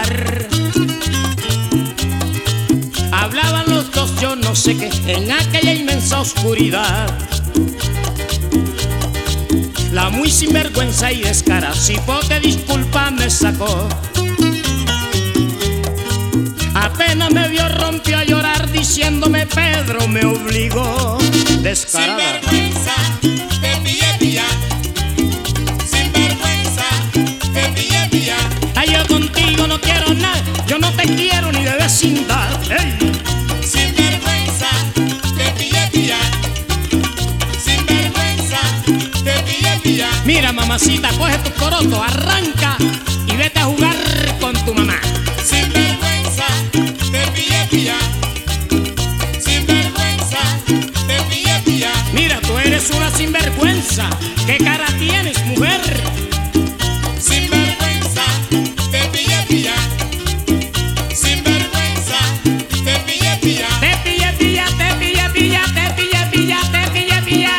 hablar. Hablaban los dos, yo no sé qué, en aquella inmensa oscuridad. La muy sinvergüenza y descara, cipote disculpa me sacó. Apenas me vio, rompió a llorar diciéndome Pedro me obligó. Descarada. Sinvergüenza, te pillé pilla. Sinvergüenza, te pillé pilla. Ay, yo contigo no quiero nada, yo no te quiero ni de vecindad. ¡Ey! Sinvergüenza, te pillé pilla. Sinvergüenza, te pillé pilla. Mira, mamacita, coge tu coroto, arranca y vete a jugar con tu mamá. Sinvergüenza, te pillé pilla. Sinvergüenza, te pillé pilla. Mira, tú eres una sinvergüenza. ¿Qué cara tienes, mujer? Sinvergüenza, te pillé pilla. Sinvergüenza, te pillé pilla. Te pilla, pilla, te pilla, pilla, te pilla, pilla, te pilla, pilla.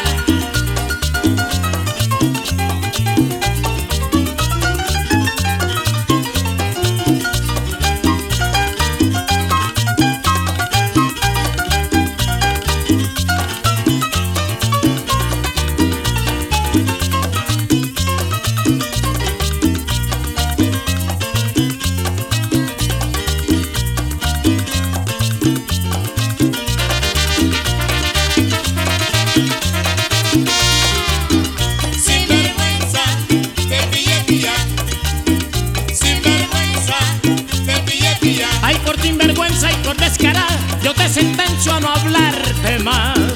Sinvergüenza, te pillé pilla. Sinvergüenza, te pillé pilla. Ay, por sinvergüenza y por descarada, yo te sentencio a no hablarte más.